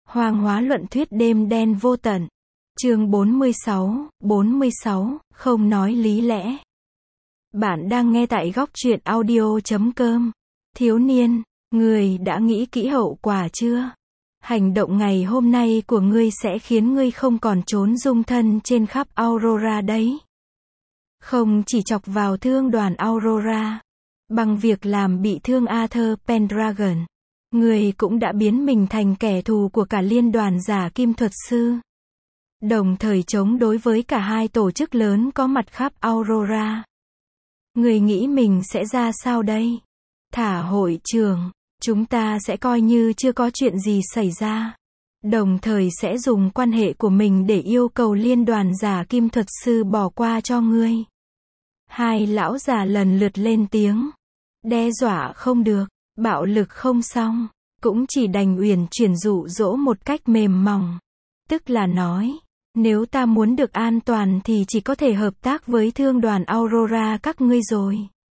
Hoang hóa luận thuyết đêm đen vô tận. Chương 46, không nói lý lẽ. Bạn đang nghe tại góc truyện audio.com. Thiếu niên, người đã nghĩ kỹ hậu quả chưa? Hành động ngày hôm nay của ngươi sẽ khiến ngươi không còn trốn dung thân trên khắp Aurora đấy. Không chỉ chọc vào thương đoàn Aurora, bằng việc làm bị thương Arthur Pendragon, ngươi cũng đã biến mình thành kẻ thù của cả liên đoàn giả kim thuật sư. Đồng thời chống đối với cả hai tổ chức lớn có mặt khắp Aurora. Ngươi nghĩ mình sẽ ra sao đây? Thả hội trưởng, chúng ta sẽ coi như chưa có chuyện gì xảy ra. Đồng thời sẽ dùng quan hệ của mình để yêu cầu liên đoàn giả kim thuật sư bỏ qua cho ngươi. Hai lão già lần lượt lên tiếng. Đe dọa không được, bạo lực không xong, cũng chỉ đành uyển chuyển dụ dỗ một cách mềm mỏng. Tức là nói, nếu ta muốn được an toàn thì chỉ có thể hợp tác với thương đoàn Aurora các ngươi rồi.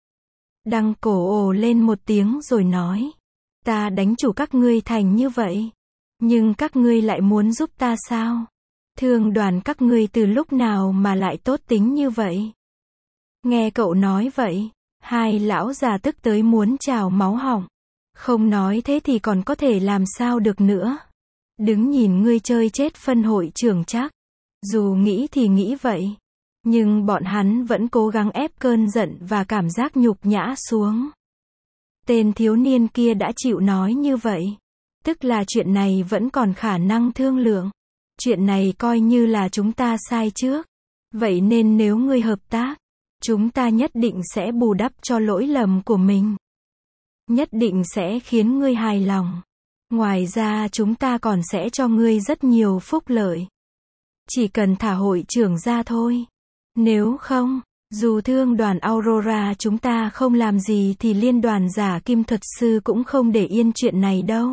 Đăng cổ ồ lên một tiếng rồi nói, ta đánh chủ các ngươi thành như vậy, nhưng các ngươi lại muốn giúp ta sao? Thương đoàn các ngươi từ lúc nào mà lại tốt tính như vậy? Nghe cậu nói vậy, hai lão già tức tới muốn trào máu họng. Không nói thế thì còn có thể làm sao được nữa. Đứng nhìn ngươi chơi chết phân hội trưởng chắc. Dù nghĩ thì nghĩ vậy, nhưng bọn hắn vẫn cố gắng ép cơn giận và cảm giác nhục nhã xuống. Tên thiếu niên kia đã chịu nói như vậy, tức là chuyện này vẫn còn khả năng thương lượng. Chuyện này coi như là chúng ta sai trước. Vậy nên nếu ngươi hợp tác, chúng ta nhất định sẽ bù đắp cho lỗi lầm của mình. Nhất định sẽ khiến ngươi hài lòng. Ngoài ra chúng ta còn sẽ cho ngươi rất nhiều phúc lợi. Chỉ cần thả hội trưởng ra thôi. Nếu không, dù thương đoàn Aurora chúng ta không làm gì thì liên đoàn giả kim thuật sư cũng không để yên chuyện này đâu.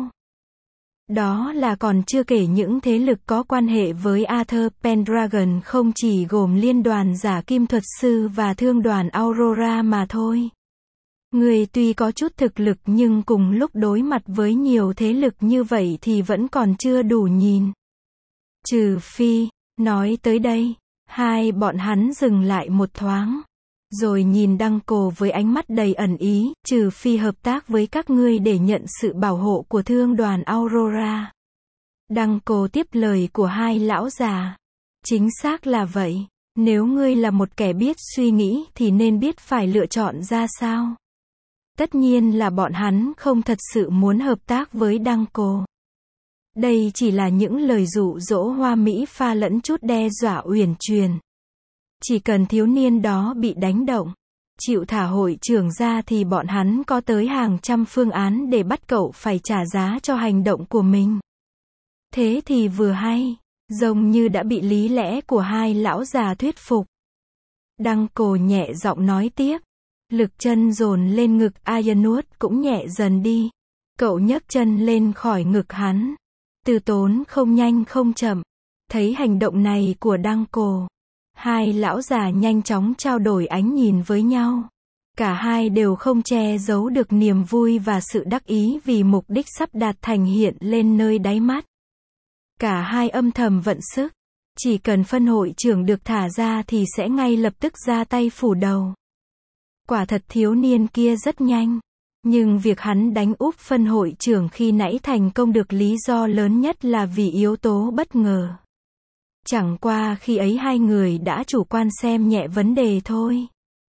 Đó là còn chưa kể những thế lực có quan hệ với Arthur Pendragon không chỉ gồm liên đoàn giả kim thuật sư và thương đoàn Aurora mà thôi. Người tuy có chút thực lực nhưng cùng lúc đối mặt với nhiều thế lực như vậy thì vẫn còn chưa đủ nhìn. Trừ phi, nói tới đây, hai bọn hắn dừng lại một thoáng. Rồi nhìn Đăng Cổ với ánh mắt đầy ẩn ý, trừ phi hợp tác với các ngươi để nhận sự bảo hộ của thương đoàn Aurora. Đăng Cổ tiếp lời của hai lão già. Chính xác là vậy, nếu ngươi là một kẻ biết suy nghĩ thì nên biết phải lựa chọn ra sao. Tất nhiên là bọn hắn không thật sự muốn hợp tác với Đăng Cổ. Đây chỉ là những lời dụ dỗ hoa mỹ pha lẫn chút đe dọa uyển chuyển. Chỉ cần thiếu niên đó bị đánh động, chịu thả hội trưởng ra thì bọn hắn có tới hàng trăm phương án để bắt cậu phải trả giá cho hành động của mình. Thế thì vừa hay, giống như đã bị lý lẽ của hai lão già thuyết phục. Đăng Cổ nhẹ giọng nói tiếp. Lực chân dồn lên ngực Ironwood cũng nhẹ dần đi. Cậu nhấc chân lên khỏi ngực hắn. Từ tốn không nhanh không chậm. Thấy hành động này của Đăng Cổ, hai lão già nhanh chóng trao đổi ánh nhìn với nhau. Cả hai đều không che giấu được niềm vui và sự đắc ý vì mục đích sắp đạt thành hiện lên nơi đáy mắt. Cả hai âm thầm vận sức. Chỉ cần phân hội trưởng được thả ra thì sẽ ngay lập tức ra tay phủ đầu. Quả thật thiếu niên kia rất nhanh. Nhưng việc hắn đánh úp phân hội trưởng khi nãy thành công được lý do lớn nhất là vì yếu tố bất ngờ. Chẳng qua khi ấy hai người đã chủ quan xem nhẹ vấn đề thôi.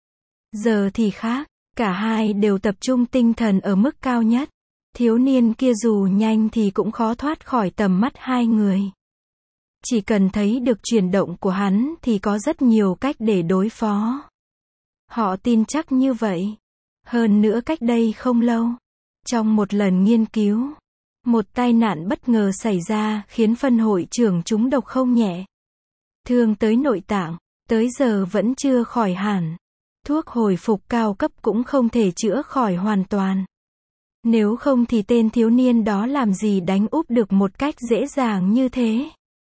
Giờ thì khác, cả hai đều tập trung tinh thần ở mức cao nhất. Thiếu niên kia dù nhanh thì cũng khó thoát khỏi tầm mắt hai người. Chỉ cần thấy được chuyển động của hắn thì có rất nhiều cách để đối phó. Họ tin chắc như vậy. Hơn nữa cách đây không lâu, trong một lần nghiên cứu, một tai nạn bất ngờ xảy ra khiến phân hội trưởng trúng độc không nhẹ. Thương tới nội tạng, tới giờ vẫn chưa khỏi hẳn. Thuốc hồi phục cao cấp cũng không thể chữa khỏi hoàn toàn. Nếu không thì tên thiếu niên đó làm gì đánh úp được một cách dễ dàng như thế.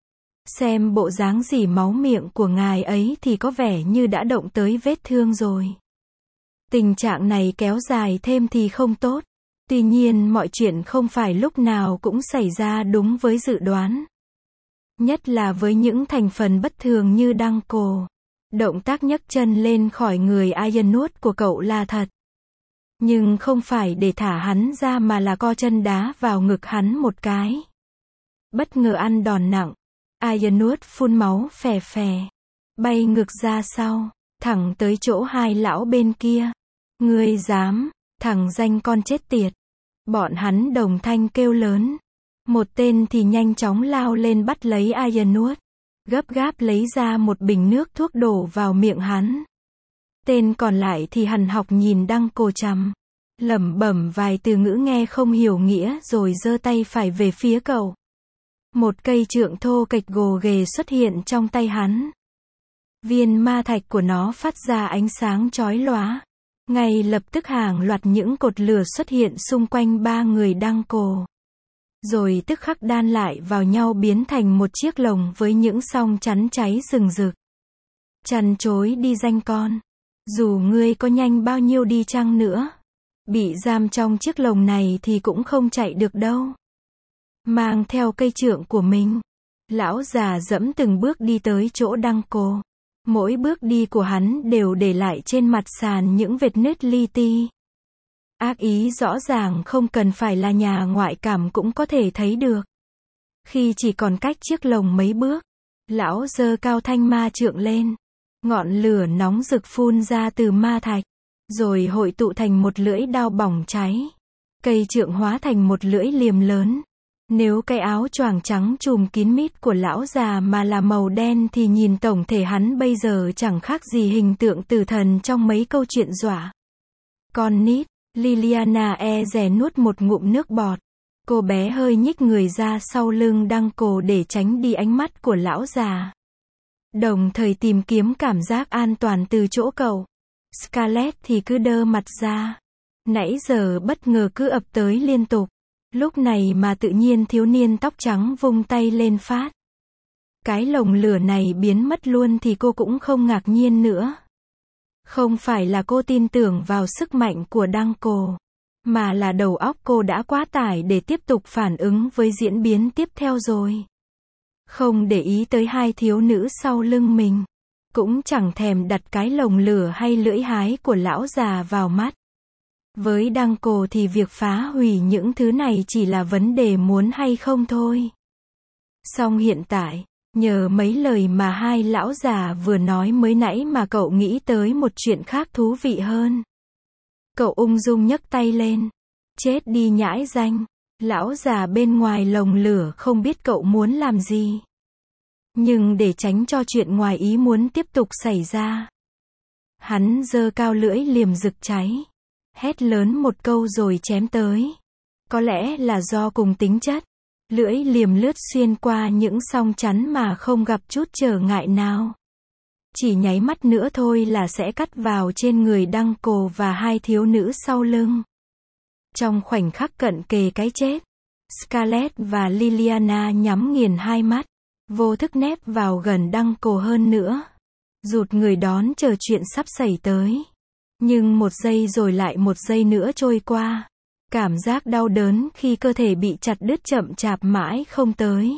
Xem bộ dáng rỉ máu miệng của ngài ấy thì có vẻ như đã động tới vết thương rồi. Tình trạng này kéo dài thêm thì không tốt. Tuy nhiên mọi chuyện không phải lúc nào cũng xảy ra đúng với dự đoán. Nhất là với những thành phần bất thường như Đăng Cổ. Động tác nhấc chân lên khỏi người Ironwood của cậu là thật. Nhưng không phải để thả hắn ra mà là co chân đá vào ngực hắn một cái. Bất ngờ ăn đòn nặng. Ironwood phun máu phè phè. Bay ngược ra sau, thẳng tới chỗ hai lão bên kia. Ngươi dám, thằng danh con chết tiệt. Bọn hắn đồng thanh kêu lớn. Một tên thì nhanh chóng lao lên bắt lấy Ironwood. Gấp gáp lấy ra một bình nước thuốc đổ vào miệng hắn. Tên còn lại thì hằn học nhìn Đăng Cổ chằm. Lẩm bẩm vài từ ngữ nghe không hiểu nghĩa rồi giơ tay phải về phía cậu. Một cây trượng thô kệch gồ ghề xuất hiện trong tay hắn. Viên ma thạch của nó phát ra ánh sáng chói lóa. Ngay lập tức hàng loạt những cột lửa xuất hiện xung quanh ba người Đăng Cổ. Rồi tức khắc đan lại vào nhau biến thành một chiếc lồng với những song chắn cháy rừng rực. Chằn chối đi danh con. Dù ngươi có nhanh bao nhiêu đi chăng nữa. Bị giam trong chiếc lồng này thì cũng không chạy được đâu. Mang theo cây trượng của mình. Lão già dẫm từng bước đi tới chỗ Đăng Cổ. Mỗi bước đi của hắn đều để lại trên mặt sàn những vệt nứt li ti. Ác ý rõ ràng không cần phải là nhà ngoại cảm cũng có thể thấy được. Khi chỉ còn cách chiếc lồng mấy bước, lão giơ cao thanh ma trượng lên. Ngọn lửa nóng rực phun ra từ ma thạch, rồi hội tụ thành một lưỡi đao bỏng cháy. Cây trượng hóa thành một lưỡi liềm lớn. Nếu cái áo choàng trắng trùm kín mít của lão già mà là màu đen thì nhìn tổng thể hắn bây giờ chẳng khác gì hình tượng tử thần trong mấy câu chuyện dọa. Con nít, Liliana dè nuốt một ngụm nước bọt. Cô bé hơi nhích người ra sau lưng Đăng Cổ để tránh đi ánh mắt của lão già. Đồng thời tìm kiếm cảm giác an toàn từ chỗ cậu. Scarlett thì cứ đơ mặt ra. Nãy giờ bất ngờ cứ ập tới liên tục. Lúc này mà tự nhiên thiếu niên tóc trắng vung tay lên phát. Cái lồng lửa này biến mất luôn thì cô cũng không ngạc nhiên nữa. Không phải là cô tin tưởng vào sức mạnh của Đăng Cổ, mà là đầu óc cô đã quá tải để tiếp tục phản ứng với diễn biến tiếp theo rồi. Không để ý tới hai thiếu nữ sau lưng mình. Cũng chẳng thèm đặt cái lồng lửa hay lưỡi hái của lão già vào mắt. Với Đăng Cổ thì việc phá hủy những thứ này chỉ là vấn đề muốn hay không thôi. Song hiện tại, nhờ mấy lời mà hai lão già vừa nói mới nãy mà cậu nghĩ tới một chuyện khác thú vị hơn. Cậu ung dung nhấc tay lên. Chết đi nhãi danh. Lão già bên ngoài lồng lửa không biết cậu muốn làm gì. Nhưng để tránh cho chuyện ngoài ý muốn tiếp tục xảy ra, hắn giơ cao lưỡi liềm rực cháy. Hét lớn một câu rồi chém tới. Có lẽ là do cùng tính chất. Lưỡi liềm lướt xuyên qua những song chắn mà không gặp chút trở ngại nào. Chỉ nháy mắt nữa thôi là sẽ cắt vào trên người Đăng Cổ và hai thiếu nữ sau lưng. Trong khoảnh khắc cận kề cái chết, Scarlett và Liliana nhắm nghiền hai mắt, vô thức nép vào gần Đăng Cổ hơn nữa. Rụt người đón chờ chuyện sắp xảy tới. Nhưng một giây rồi lại một giây nữa trôi qua. Cảm giác đau đớn khi cơ thể bị chặt đứt chậm chạp mãi không tới.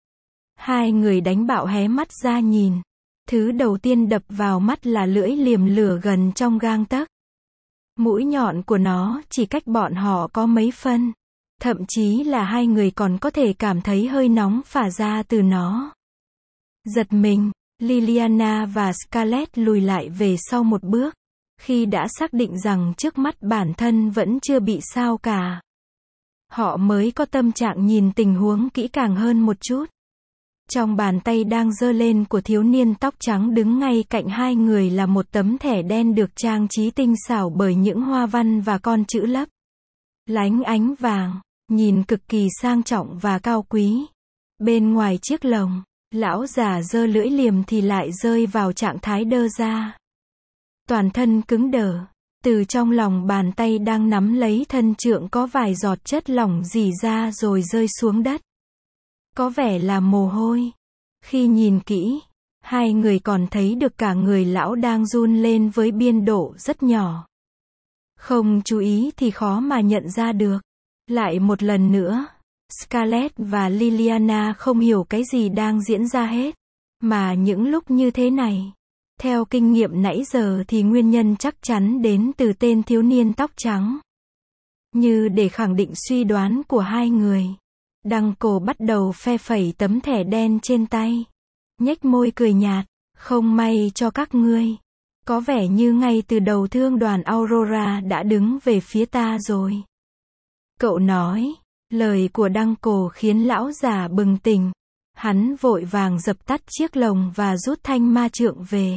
Hai người đánh bạo hé mắt ra nhìn. Thứ đầu tiên đập vào mắt là lưỡi liềm lửa gần trong gang tấc. Mũi nhọn của nó chỉ cách bọn họ có mấy phân. Thậm chí là hai người còn có thể cảm thấy hơi nóng phả ra từ nó. Giật mình, Liliana và Scarlett lùi lại về sau một bước. Khi đã xác định rằng trước mắt bản thân vẫn chưa bị sao cả, họ mới có tâm trạng nhìn tình huống kỹ càng hơn một chút. Trong bàn tay đang giơ lên của thiếu niên tóc trắng đứng ngay cạnh hai người là một tấm thẻ đen được trang trí tinh xảo bởi những hoa văn và con chữ lấp lánh ánh vàng, nhìn cực kỳ sang trọng và cao quý. Bên ngoài chiếc lồng, lão già giơ lưỡi liềm thì lại rơi vào trạng thái đơ ra. Toàn thân cứng đờ, từ trong lòng bàn tay đang nắm lấy thân trượng có vài giọt chất lỏng rỉ ra rồi rơi xuống đất. Có vẻ là mồ hôi. Khi nhìn kỹ, hai người còn thấy được cả người lão đang run lên với biên độ rất nhỏ. Không chú ý thì khó mà nhận ra được. Lại một lần nữa, Scarlett và Liliana không hiểu cái gì đang diễn ra hết. Mà những lúc như thế này, theo kinh nghiệm nãy giờ thì nguyên nhân chắc chắn đến từ tên thiếu niên tóc trắng. Như để khẳng định suy đoán của hai người, Đăng Cổ bắt đầu phe phẩy tấm thẻ đen trên tay. Nhếch môi cười nhạt, không may cho các ngươi. Có vẻ như ngay từ đầu thương đoàn Aurora đã đứng về phía ta rồi. Cậu nói, lời của Đăng Cổ khiến lão già bừng tỉnh. Hắn vội vàng dập tắt chiếc lồng và rút thanh ma trượng về.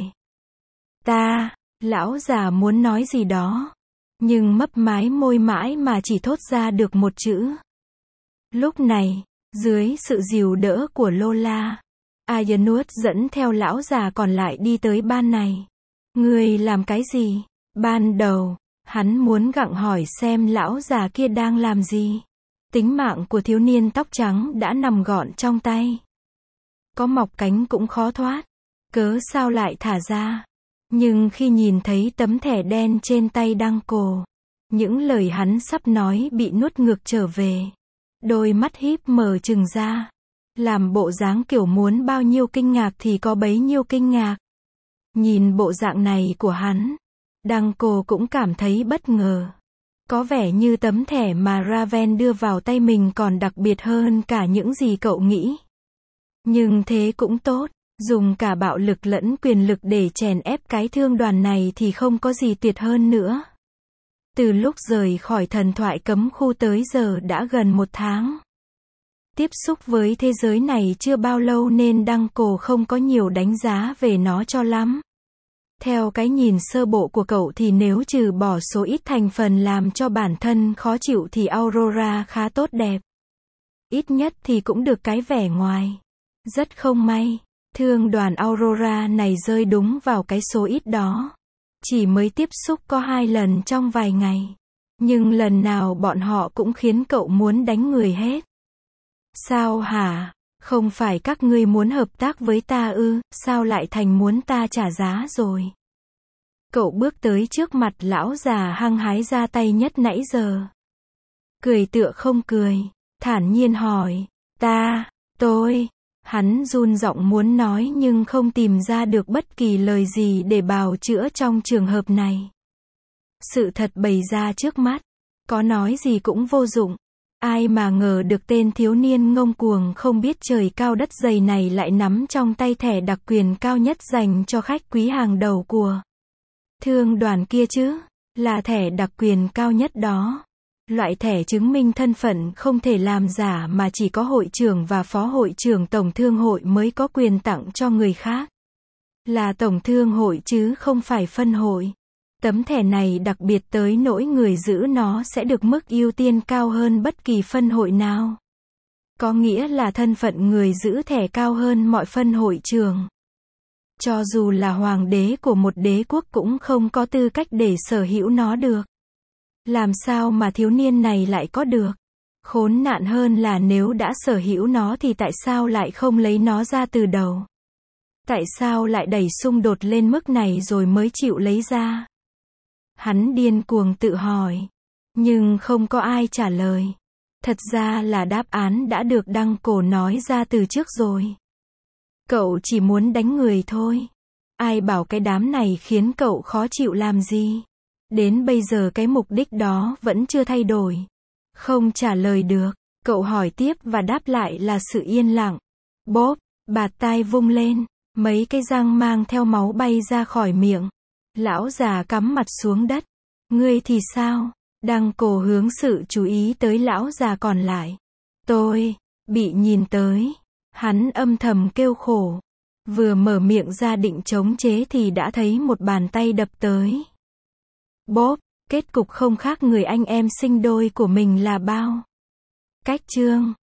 Lão già muốn nói gì đó, nhưng mấp mái môi mãi mà chỉ thốt ra được một chữ. Lúc này, dưới sự dìu đỡ của Lola, Ayanut dẫn theo lão già còn lại đi tới ban này. Ngươi làm cái gì? Ban đầu, hắn muốn gặng hỏi xem lão già kia đang làm gì. Tính mạng của thiếu niên tóc trắng đã nằm gọn trong tay. Có mọc cánh cũng khó thoát. Cớ sao lại thả ra? Nhưng khi nhìn thấy tấm thẻ đen trên tay Đăng Cổ, những lời hắn sắp nói bị nuốt ngược trở về. Đôi mắt híp mở trừng ra, làm bộ dáng kiểu muốn bao nhiêu kinh ngạc thì có bấy nhiêu kinh ngạc. Nhìn bộ dạng này của hắn, Đăng Cổ cũng cảm thấy bất ngờ. Có vẻ như tấm thẻ mà Raven đưa vào tay mình còn đặc biệt hơn cả những gì cậu nghĩ. Nhưng thế cũng tốt, dùng cả bạo lực lẫn quyền lực để chèn ép cái thương đoàn này thì không có gì tuyệt hơn nữa. Từ lúc rời khỏi thần thoại cấm khu tới giờ đã gần 1 tháng. Tiếp xúc với thế giới này chưa bao lâu nên Đăng Cổ không có nhiều đánh giá về nó cho lắm. Theo cái nhìn sơ bộ của cậu thì nếu trừ bỏ số ít thành phần làm cho bản thân khó chịu thì Aurora khá tốt đẹp. Ít nhất thì cũng được cái vẻ ngoài. Rất không may, thương đoàn Aurora này rơi đúng vào cái số ít đó. Chỉ mới tiếp xúc có 2 lần trong vài ngày. Nhưng lần nào bọn họ cũng khiến cậu muốn đánh người hết. Sao hả? Không phải các ngươi muốn hợp tác với ta ư, sao lại thành muốn ta trả giá rồi? Cậu bước tới trước mặt lão già hăng hái ra tay nhất nãy giờ. Cười tựa không cười, thản nhiên hỏi, tôi. Hắn run giọng muốn nói nhưng không tìm ra được bất kỳ lời gì để bào chữa trong trường hợp này. Sự thật bày ra trước mắt, có nói gì cũng vô dụng. Ai mà ngờ được tên thiếu niên ngông cuồng không biết trời cao đất dày này lại nắm trong tay thẻ đặc quyền cao nhất dành cho khách quý hàng đầu của thương đoàn kia chứ, là thẻ đặc quyền cao nhất đó. Loại thẻ chứng minh thân phận không thể làm giả mà chỉ có hội trưởng và phó hội trưởng tổng thương hội mới có quyền tặng cho người khác. Là tổng thương hội chứ không phải phân hội. Tấm thẻ này đặc biệt tới nỗi người giữ nó sẽ được mức ưu tiên cao hơn bất kỳ phân hội nào. Có nghĩa là thân phận người giữ thẻ cao hơn mọi phân hội trưởng. Cho dù là hoàng đế của một đế quốc cũng không có tư cách để sở hữu nó được. Làm sao mà thiếu niên này lại có được? Khốn nạn hơn là nếu đã sở hữu nó thì tại sao lại không lấy nó ra từ đầu? Tại sao lại đẩy xung đột lên mức này rồi mới chịu lấy ra? Hắn điên cuồng tự hỏi. Nhưng không có ai trả lời. Thật ra là đáp án đã được Đăng Cổ nói ra từ trước rồi. Cậu chỉ muốn đánh người thôi. Ai bảo cái đám này khiến cậu khó chịu làm gì? Đến bây giờ cái mục đích đó vẫn chưa thay đổi. Không trả lời được, cậu hỏi tiếp và đáp lại là sự yên lặng. Bốp, bạt tai vung lên, mấy cái răng mang theo máu bay ra khỏi miệng. Lão già cắm mặt xuống đất. Ngươi thì sao? Đăng Cổ hướng sự chú ý tới lão già còn lại. Tôi, bị nhìn tới. Hắn âm thầm kêu khổ. Vừa mở miệng ra định chống chế thì đã thấy một bàn tay đập tới. Bốp, kết cục không khác người anh em sinh đôi của mình là bao. Cách chương